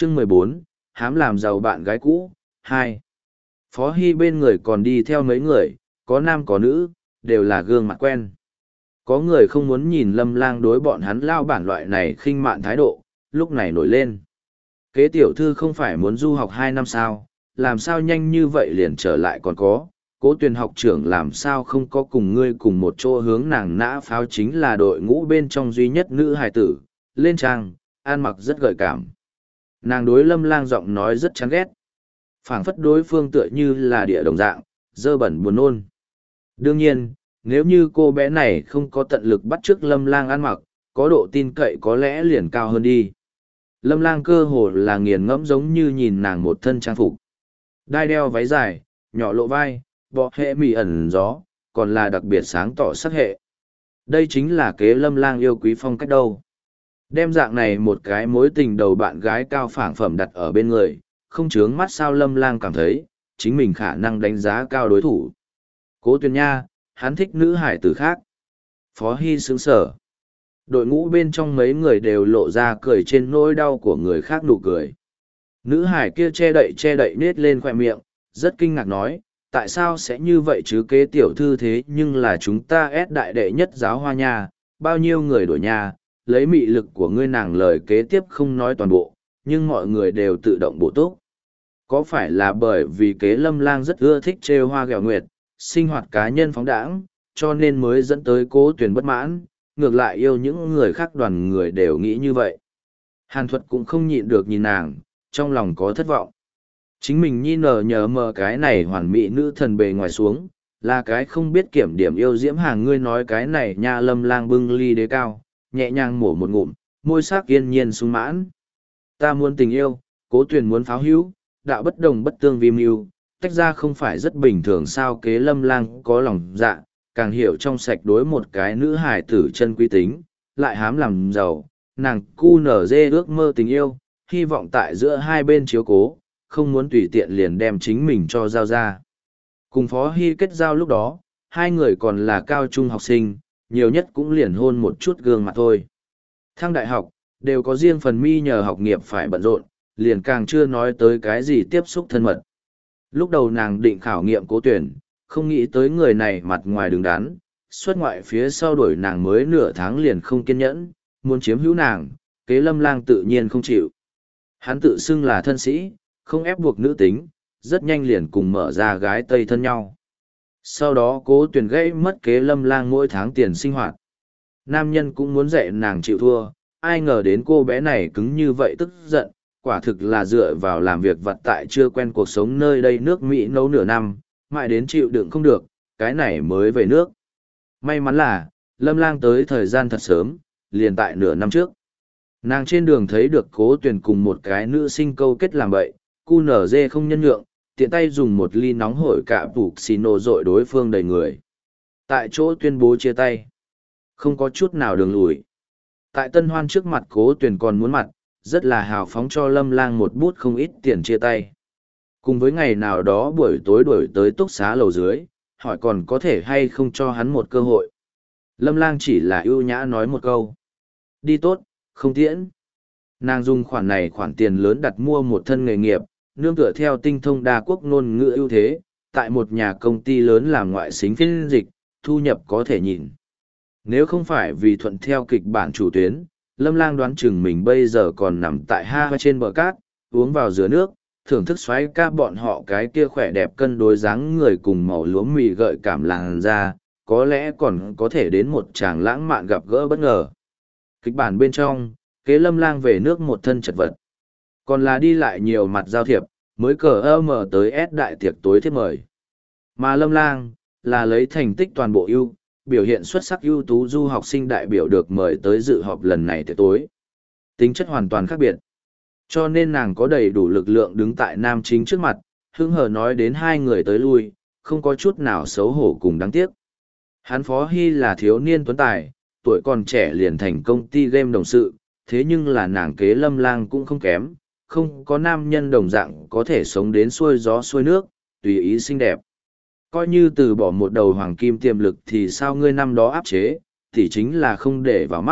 Chương 14, hám làm giàu bạn gái cũ, 2. Phó Hy bên người còn đi theo mấy người, có nam có nữ, đều là gương mặt quen. Có người không muốn nhìn Lâm Lang đối bọn hắn lao bản loại này khinh mạn thái độ, lúc này nổi lên. Kế tiểu thư không phải muốn du học 2 năm sao, làm sao nhanh như vậy liền trở lại còn có. Cố Tuyền học trưởng làm sao không có cùng ngươi cùng một chỗ hướng nàng nã pháo, chính là đội ngũ bên trong duy nhất nữ hài tử, lên trang, ăn mặc rất gợi cảm. Nàng đối Lâm Lang giọng nói rất chán ghét. Phảng phất đối phương tựa như là địa đồng dạng, dơ bẩn buồn nôn. Đương nhiên, nếu như cô bé này không có tận lực bắt chước Lâm Lang ăn mặc, có độ tin cậy có lẽ liền cao hơn đi. Lâm Lang cơ hồ là nghiền ngẫm giống như nhìn nàng một thân trang phục. Đai đeo váy dài, nhỏ lộ vai, bọ hệ mì ẩn gió, còn là đặc biệt sáng tỏ sắc hệ. Đây chính là kế Lâm Lang yêu quý phong cách đâu. Đem dạng này một cái mối tình đầu bạn gái cao phảng phẩm đặt ở bên người, không chướng mắt sao Lâm Lang cảm thấy, chính mình khả năng đánh giá cao đối thủ. Cố Tuyền nha, hắn thích nữ hải tử khác. Phó Hy sướng sở. Đội ngũ bên trong mấy người đều lộ ra cười trên nỗi đau của người khác nụ cười. Nữ hải kia che đậy nết lên khoe miệng, rất kinh ngạc nói, tại sao sẽ như vậy chứ kế tiểu thư thế nhưng là chúng ta ép đại đệ nhất giáo hoa nha, bao nhiêu người đổi nha, lấy mị lực của ngươi nàng lời kế tiếp không nói toàn bộ, nhưng mọi người đều tự động bổ túc. Có phải là bởi vì kế Lâm Lang rất ưa thích trêu hoa ghẹo nguyệt, sinh hoạt cá nhân phóng đãng, cho nên mới dẫn tới Cố Tuyền bất mãn, ngược lại yêu những người khác đoàn người đều nghĩ như vậy. Hàn Thuật cũng không nhịn được nhìn nàng, trong lòng có thất vọng. Chính mình nhờ mờ cái này hoàn mỹ nữ thần bề ngoài xuống, là cái không biết kiểm điểm yêu diễm hàng, ngươi nói cái này nha. Lâm Lang bưng ly đế cao, nhẹ nhàng mổ một ngụm, môi sắc yên nhiên sung mãn. Ta muốn tình yêu, Cố Tuyền muốn pháo hữu, đạo bất đồng bất tương vi mưu, tách ra không phải rất bình thường sao. Kế Lâm Lang có lòng dạ, càng hiểu trong sạch đối một cái nữ hài tử chân quý tính, lại hám làm giàu, nàng cu nở dê ước mơ tình yêu, hy vọng tại giữa hai bên chiếu cố, không muốn tùy tiện liền đem chính mình cho giao ra. Cùng Phó Hy kết giao lúc đó, hai người còn là cao trung học sinh, nhiều nhất cũng liền hôn một chút gương mặt thôi. Thăng đại học, đều có riêng phần mi nhờ học nghiệp phải bận rộn, liền càng chưa nói tới cái gì tiếp xúc thân mật. Lúc đầu nàng định khảo nghiệm Cố Tuyền, không nghĩ tới người này mặt ngoài đứng đắn, xuất ngoại phía sau đuổi nàng mới nửa tháng liền không kiên nhẫn, muốn chiếm hữu nàng, kế Lâm Lang tự nhiên không chịu. Hắn tự xưng là thân sĩ, không ép buộc nữ tính, rất nhanh liền cùng mở ra gái Tây thân nhau. Sau đó Cố Tuyền gãy mất kế Lâm Lang mỗi tháng tiền sinh hoạt. Nam nhân cũng muốn dạy nàng chịu thua, ai ngờ đến cô bé này cứng như vậy tức giận, quả thực là dựa vào làm việc vặt tại chưa quen cuộc sống nơi đây nước Mỹ nấu nửa năm, mãi đến chịu đựng không được, cái này mới về nước. May mắn là, Lâm Lang tới thời gian thật sớm, liền tại nửa năm trước. Nàng trên đường thấy được Cố Tuyền cùng một cái nữ sinh câu kết làm bậy, cu nở dê không nhân nhượng, tiện tay dùng một ly nóng hổi cả phục xì nổ dội đối phương đầy người. Tại chỗ tuyên bố chia tay. Không có chút nào đường lùi. Tại tân hoan trước mặt Cố Tuyền còn muốn mặt, rất là hào phóng cho Lâm Lang một bút không ít tiền chia tay. Cùng với ngày nào đó buổi tối đuổi tới túc xá lầu dưới, hỏi còn có thể hay không cho hắn một cơ hội. Lâm Lang chỉ là ưu nhã nói một câu. Đi tốt, không tiễn. Nàng dùng khoản này khoản tiền lớn đặt mua một thân nghề nghiệp, nương tựa theo tinh thông đa quốc ngôn ngữ ưu thế, tại một nhà công ty lớn làm ngoại xính phiên dịch, thu nhập có thể nhìn. Nếu không phải vì thuận theo kịch bản chủ tuyến, Lâm Lang đoán chừng mình bây giờ còn nằm tại ha trên bờ cát, uống vào dừa nước, thưởng thức xoáy ca bọn họ cái kia khỏe đẹp cân đối dáng người cùng màu lúa mì gợi cảm làn da, có lẽ còn có thể đến một tràng lãng mạn gặp gỡ bất ngờ. Kịch bản bên trong, kế Lâm Lang về nước một thân chật vật. Còn là đi lại nhiều mặt giao thiệp, mới mở tới S đại tiệc tối thiếp mời. Mà Lâm Lang, là lấy thành tích toàn bộ ưu, biểu hiện xuất sắc ưu tú du học sinh đại biểu được mời tới dự họp lần này tiệc tối. Tính chất hoàn toàn khác biệt. Cho nên nàng có đầy đủ lực lượng đứng tại nam chính trước mặt, hứng hờ nói đến hai người tới lui, không có chút nào xấu hổ cùng đáng tiếc. Hắn Phó Hy là thiếu niên tuấn tài, tuổi còn trẻ liền thành công ty game đồng sự, thế nhưng là nàng kế Lâm Lang cũng không kém, không có nam nhân đồng dạng có thể sống đến xuôi gió xuôi nước, tùy ý xinh đẹp. Coi như từ bỏ một đầu hoàng kim tiềm lực thì sao ngươi năm đó áp chế, thì chính là không để vào mắt,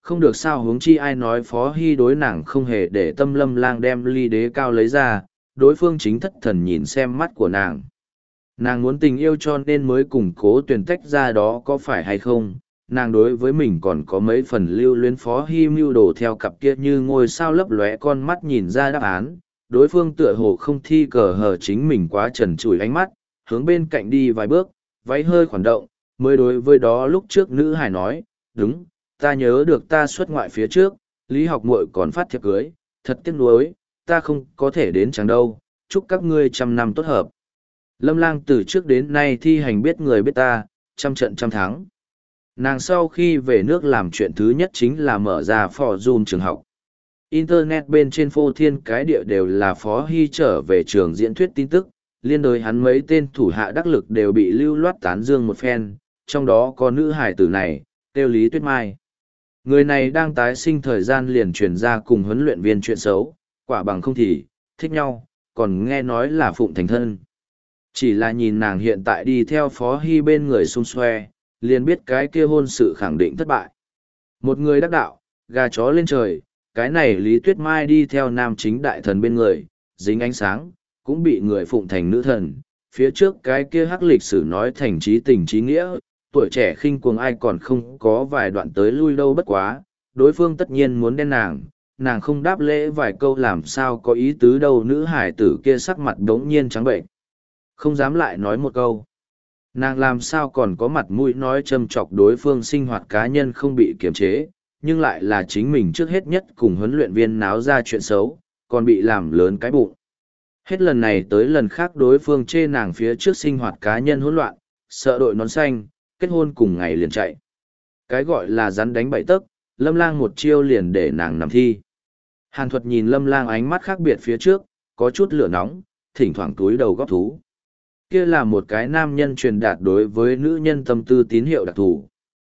Không được sao, huống chi ai nói Phó Hy đối nàng không hề để tâm. Lâm Lang đem ly đế cao lấy ra, đối phương chính thất thần nhìn xem mắt của nàng. Nàng muốn tình yêu cho nên mới cùng Cố Tuyền tách ra đó có phải hay không? Nàng đối với mình còn có mấy phần lưu luyến. Phó Hy mưu đồ theo cặp kia như ngôi sao lấp lóe con mắt nhìn ra đáp án. Đối phương tựa hồ không thi cờ hờ chính mình quá trần trụi ánh mắt, hướng bên cạnh đi vài bước, váy hơi khoản động, mới đối với đó lúc trước nữ hài nói, đúng, ta nhớ được ta xuất ngoại phía trước, Lý Học Muội còn phát thiệp cưới, thật tiếc nuối, ta không có thể đến chẳng đâu, chúc các ngươi 100 năm tốt hợp. Lâm Lang từ trước đến nay thi hành biết người biết ta, trăm trận trăm thắng. Nàng sau khi về nước làm chuyện thứ nhất chính là mở ra forum trường học. Internet bên trên phô thiên cái địa đều là Phó Hy trở về trường diễn thuyết tin tức, liên đối hắn mấy tên thủ hạ đắc lực đều bị lưu loát tán dương một phen, trong đó có nữ hải tử này, tiêu Lý Tuyết Mai. Người này đang tái sinh thời gian liền truyền ra cùng huấn luyện viên chuyện xấu, quả bằng không thì, thích nhau, còn nghe nói là phụng thành thân. Chỉ là nhìn nàng hiện tại đi theo Phó Hy bên người xung xoe, liền biết cái kia hôn sự khẳng định thất bại. Một người đắc đạo, gà chó lên trời, cái này Lý Tuyết Mai đi theo nam chính đại thần bên người, dính ánh sáng, cũng bị người phụng thành nữ thần. Phía trước cái kia hắc lịch sử nói thành trí tình trí nghĩa, tuổi trẻ khinh cuồng ai còn không có vài đoạn tới lui đâu bất quá, đối phương tất nhiên muốn đen nàng không đáp lễ vài câu làm sao có ý tứ đâu. Nữ hải tử kia sắc mặt đống nhiên trắng bệnh, không dám lại nói một câu. Nàng làm sao còn có mặt mũi nói châm chọc đối phương sinh hoạt cá nhân không bị kiềm chế, nhưng lại là chính mình trước hết nhất cùng huấn luyện viên náo ra chuyện xấu, còn bị làm lớn cái bụng. Hết lần này tới lần khác đối phương chê nàng phía trước sinh hoạt cá nhân hỗn loạn, sợ đội nón xanh, kết hôn cùng ngày liền chạy. Cái gọi là rắn đánh bậy tấc, Lâm Lang một chiêu liền để nàng nằm thi. Hàn Thuật nhìn Lâm Lang ánh mắt khác biệt phía trước, có chút lửa nóng, thỉnh thoảng túi đầu góp thú. Kia là một cái nam nhân truyền đạt đối với nữ nhân tâm tư tín hiệu đặc thù.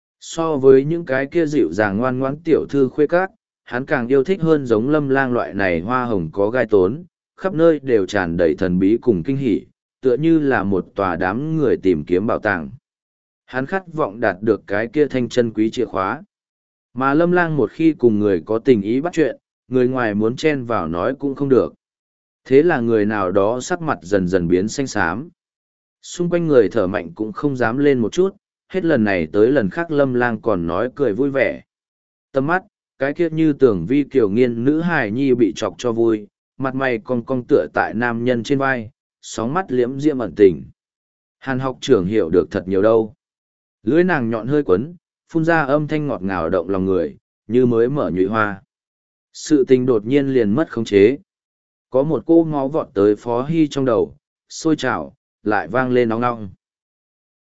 So với những cái kia dịu dàng ngoan ngoãn tiểu thư khuê các, hắn càng yêu thích hơn giống Lâm Lang loại này hoa hồng có gai tốn, khắp nơi đều tràn đầy thần bí cùng kinh hỉ, tựa như là một tòa đám người tìm kiếm bảo tàng. Hắn khát vọng đạt được cái kia thanh chân quý chìa khóa. Mà Lâm Lang một khi cùng người có tình ý bắt chuyện, người ngoài muốn chen vào nói cũng không được. Thế là người nào đó sắc mặt dần dần biến xanh xám. Xung quanh người thở mạnh cũng không dám lên một chút, hết lần này tới lần khác Lâm Lang còn nói cười vui vẻ. Tầm mắt, cái kia như tưởng vi kiểu nghiên nữ hài nhi bị chọc cho vui, mặt mày cong cong tựa tại nam nhân trên vai, sóng mắt liễm diễm ẩn tình. Hàn học trưởng hiểu được thật nhiều đâu. Lưỡi nàng nhọn hơi quấn, phun ra âm thanh ngọt ngào động lòng người, như mới mở nhụy hoa. Sự tình đột nhiên liền mất khống chế. Có một cô máu vọt tới Phó Hy trong đầu, sôi trào, lại vang lên nóng nóng.